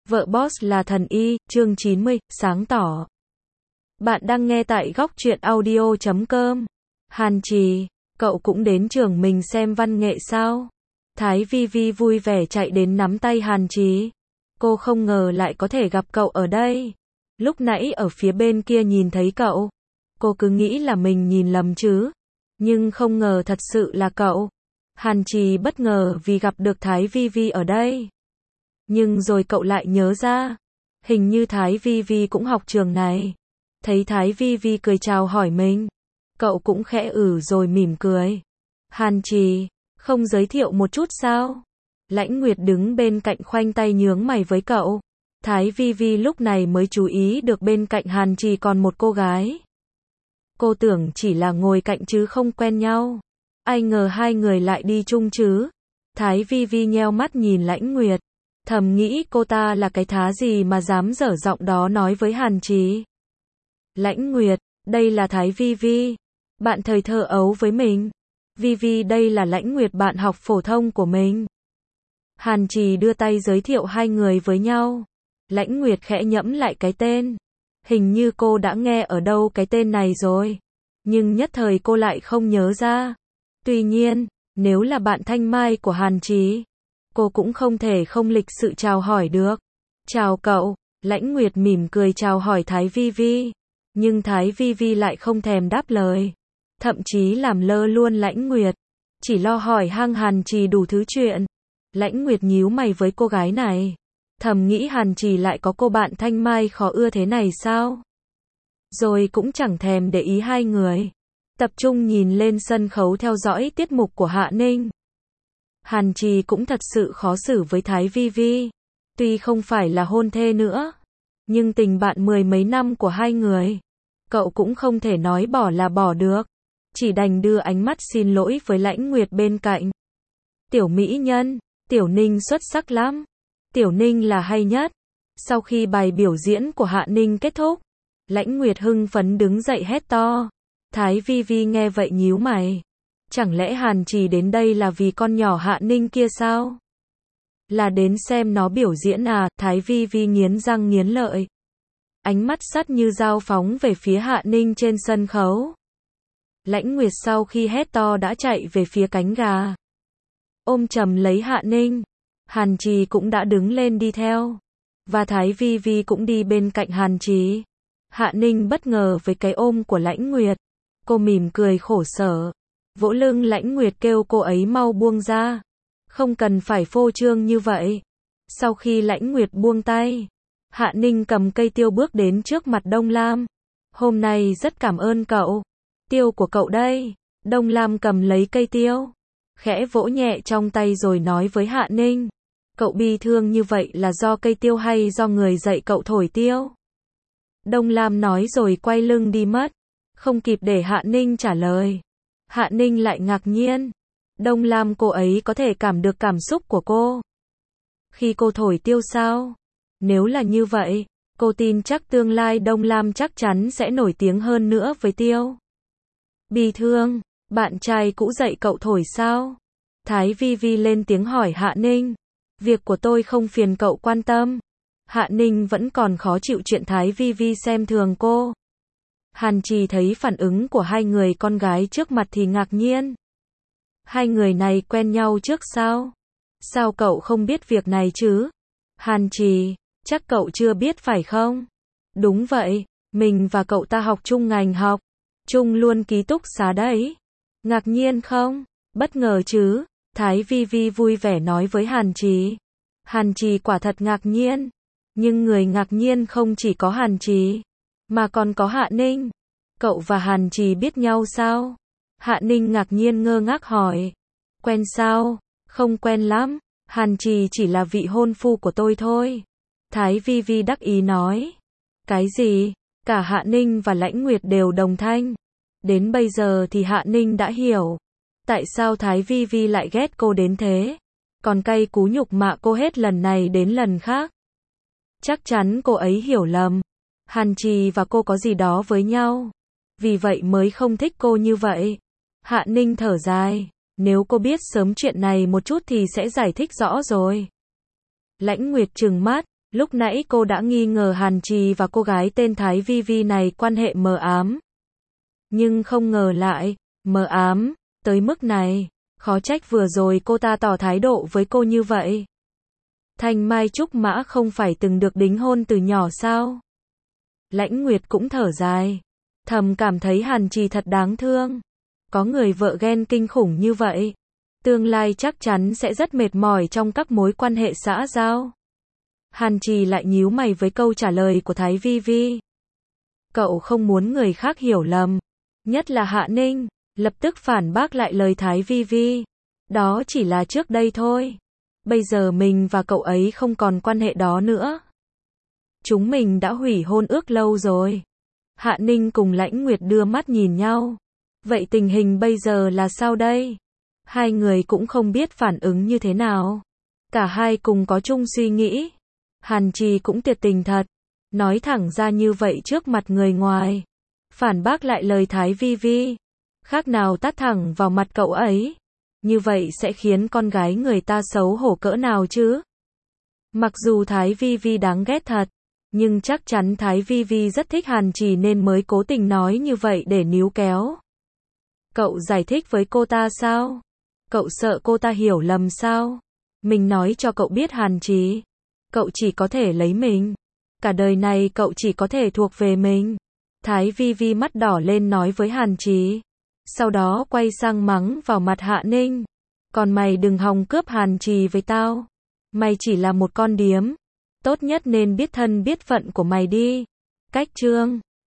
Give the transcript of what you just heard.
Vợ boss là thần y, chương 90, sáng tỏ. Bạn đang nghe tại góc truyện audio.com. Hàn Trì, cậu cũng đến trường mình xem văn nghệ sao? Thái Vi Vi vui vẻ chạy đến nắm tay Hàn Trì. Cô không ngờ lại có thể gặp cậu ở đây. Lúc nãy ở phía bên kia nhìn thấy cậu. Cô cứ nghĩ là mình nhìn lầm chứ. Nhưng không ngờ thật sự là cậu. Hàn Trì bất ngờ vì gặp được Thái Vi Vi ở đây. Nhưng rồi cậu lại nhớ ra, hình như Thái Vi Vi cũng học trường này. Thấy Thái Vi Vi cười chào hỏi mình, cậu cũng khẽ rồi mỉm cười. Hàn Trì, không giới thiệu một chút sao? Lãnh Nguyệt đứng bên cạnh khoanh tay nhướng mày với cậu. Thái Vi Vi lúc này mới chú ý được bên cạnh Hàn Trì còn một cô gái. Cô tưởng chỉ là ngồi cạnh chứ không quen nhau. Ai ngờ hai người lại đi chung chứ. Thái Vi Vi nheo mắt nhìn Lãnh Nguyệt. Thầm nghĩ cô ta là cái thá gì mà dám dở giọng đó nói với Hàn Trì. Lãnh Nguyệt, đây là Thái Vi Vi. Bạn thời thơ ấu với mình. Vi Vi đây là Lãnh Nguyệt bạn học phổ thông của mình. Hàn Trì đưa tay giới thiệu hai người với nhau. Lãnh Nguyệt khẽ nhẫm lại cái tên. Hình như cô đã nghe ở đâu cái tên này rồi. Nhưng nhất thời cô lại không nhớ ra. Tuy nhiên, nếu là bạn thanh mai của Hàn Trì, cô cũng không thể không lịch sự chào hỏi được. Chào cậu, Lãnh Nguyệt mỉm cười chào hỏi Thái Vi Vi. Nhưng Thái Vi Vi lại không thèm đáp lời. Thậm chí làm lơ luôn Lãnh Nguyệt. Chỉ lo hỏi han Hàn Trì đủ thứ chuyện. Lãnh Nguyệt nhíu mày với cô gái này. Thầm nghĩ Hàn Trì lại có cô bạn thanh mai khó ưa thế này sao? Rồi cũng chẳng thèm để ý hai người. Tập trung nhìn lên sân khấu theo dõi tiết mục của Hạ Ninh. Hàn Trì cũng thật sự khó xử với Thái Vi Vi. Tuy không phải là hôn thê nữa, nhưng tình bạn mười mấy năm của hai người, cậu cũng không thể nói bỏ là bỏ được. Chỉ đành đưa ánh mắt xin lỗi với Lãnh Nguyệt bên cạnh. Tiểu mỹ nhân, Tiểu Ninh xuất sắc lắm. Tiểu Ninh là hay nhất. Sau khi bài biểu diễn của Hạ Ninh kết thúc, Lãnh Nguyệt hưng phấn đứng dậy hét to. Thái Vi Vi nghe vậy nhíu mày. Chẳng lẽ Hàn Trì đến đây là vì con nhỏ Hạ Ninh kia sao? Là đến xem nó biểu diễn à? Thái Vi Vi nghiến răng nghiến lợi. Ánh mắt sắt như dao phóng về phía Hạ Ninh trên sân khấu. Lãnh Nguyệt sau khi hét to đã chạy về phía cánh gà. Ôm chầm lấy Hạ Ninh. Hàn Trì cũng đã đứng lên đi theo. Và Thái Vi Vi cũng đi bên cạnh Hàn Trì. Hạ Ninh bất ngờ với cái ôm của Lãnh Nguyệt. Cô mỉm cười khổ sở. Vỗ lưng Lãnh Nguyệt kêu cô ấy mau buông ra. Không cần phải phô trương như vậy. Sau khi Lãnh Nguyệt buông tay, Hạ Ninh cầm cây tiêu bước đến trước mặt Đông Lam. Hôm nay rất cảm ơn cậu. Tiêu của cậu đây. Đông Lam cầm lấy cây tiêu, khẽ vỗ nhẹ trong tay rồi nói với Hạ Ninh. Cậu bi thương như vậy là do cây tiêu hay do người dạy cậu thổi tiêu? Đông Lam nói rồi quay lưng đi mất. Không kịp để Hạ Ninh trả lời. Hạ Ninh lại ngạc nhiên. Đông Lam cô ấy có thể cảm được cảm xúc của cô khi cô thổi tiêu sao? Nếu là như vậy, cô tin chắc tương lai Đông Lam chắc chắn sẽ nổi tiếng hơn nữa với tiêu. Bi thương, bạn trai cũ dạy cậu thổi sao? Thái Vi Vi lên tiếng hỏi Hạ Ninh. Việc của tôi không phiền cậu quan tâm. Hạ Ninh vẫn còn khó chịu chuyện Thái Vi Vi xem thường cô. Hàn Trì thấy phản ứng của hai người con gái trước mặt thì ngạc nhiên. Hai người này quen nhau trước sao? Sao cậu không biết việc này chứ? Hàn Trì, chắc cậu chưa biết phải không? Đúng vậy, mình và cậu ta học chung ngành học, chung luôn ký túc xá đấy. Ngạc nhiên không? Bất ngờ chứ? Thái Vi Vi vui vẻ nói với Hàn Trì. Hàn Trì quả thật ngạc nhiên. Nhưng người ngạc nhiên không chỉ có Hàn Trì, mà còn có Hạ Ninh. Cậu và Hàn Trì biết nhau sao? Hạ Ninh ngạc nhiên ngơ ngác hỏi. Quen sao? Không quen lắm. Hàn Trì chỉ là vị hôn phu của tôi thôi. Thái Vi Vi đắc ý nói. Cái gì? Cả Hạ Ninh và Lãnh Nguyệt đều đồng thanh. Đến bây giờ thì Hạ Ninh đã hiểu. Tại sao Thái Vi Vi lại ghét cô đến thế? Còn cay cú nhục mạ cô hết lần này đến lần khác. Chắc chắn cô ấy hiểu lầm. Hàn Trì và cô có gì đó với nhau. Vì vậy mới không thích cô như vậy. Hạ Ninh thở dài. Nếu cô biết sớm chuyện này một chút thì sẽ giải thích rõ rồi. Lãnh Nguyệt trừng mắt. Lúc nãy cô đã nghi ngờ Hàn Trì và cô gái tên Thái Vi Vi này quan hệ mờ ám. Nhưng không ngờ lại, mờ ám, tới mức này. Khó trách vừa rồi cô ta tỏ thái độ với cô như vậy. Thanh Mai Trúc Mã không phải từng được đính hôn từ nhỏ sao? Lãnh Nguyệt cũng thở dài. Thầm cảm thấy Hàn Trì thật đáng thương. Có người vợ ghen kinh khủng như vậy. Tương lai chắc chắn sẽ rất mệt mỏi trong các mối quan hệ xã giao. Hàn Trì lại nhíu mày với câu trả lời của Thái Vi Vi. Cậu không muốn người khác hiểu lầm. Nhất là Hạ Ninh, lập tức phản bác lại lời Thái Vi Vi. Đó chỉ là trước đây thôi. Bây giờ mình và cậu ấy không còn quan hệ đó nữa. Chúng mình đã hủy hôn ước lâu rồi. Hạ Ninh cùng Lãnh Nguyệt đưa mắt nhìn nhau. Vậy tình hình bây giờ là sao đây? Hai người cũng không biết phản ứng như thế nào. Cả hai cùng có chung suy nghĩ. Hàn Trì cũng tuyệt tình thật. Nói thẳng ra như vậy trước mặt người ngoài. Phản bác lại lời Thái Vi Vi. Khác nào tát thẳng vào mặt cậu ấy. Như vậy sẽ khiến con gái người ta xấu hổ cỡ nào chứ? Mặc dù Thái Vi Vi đáng ghét thật. Nhưng chắc chắn Thái Vi Vi rất thích Hàn Trì nên mới cố tình nói như vậy để níu kéo. Cậu giải thích với cô ta sao? Cậu sợ cô ta hiểu lầm sao? Mình nói cho cậu biết Hàn Trì. Cậu chỉ có thể lấy mình. Cả đời này cậu chỉ có thể thuộc về mình. Thái Vi Vi mắt đỏ lên nói với Hàn Trì. Sau đó quay sang mắng vào mặt Hạ Ninh. Còn mày đừng hòng cướp Hàn Trì với tao. Mày chỉ là một con điếm. Tốt nhất nên biết thân biết phận của mày đi. Cách chương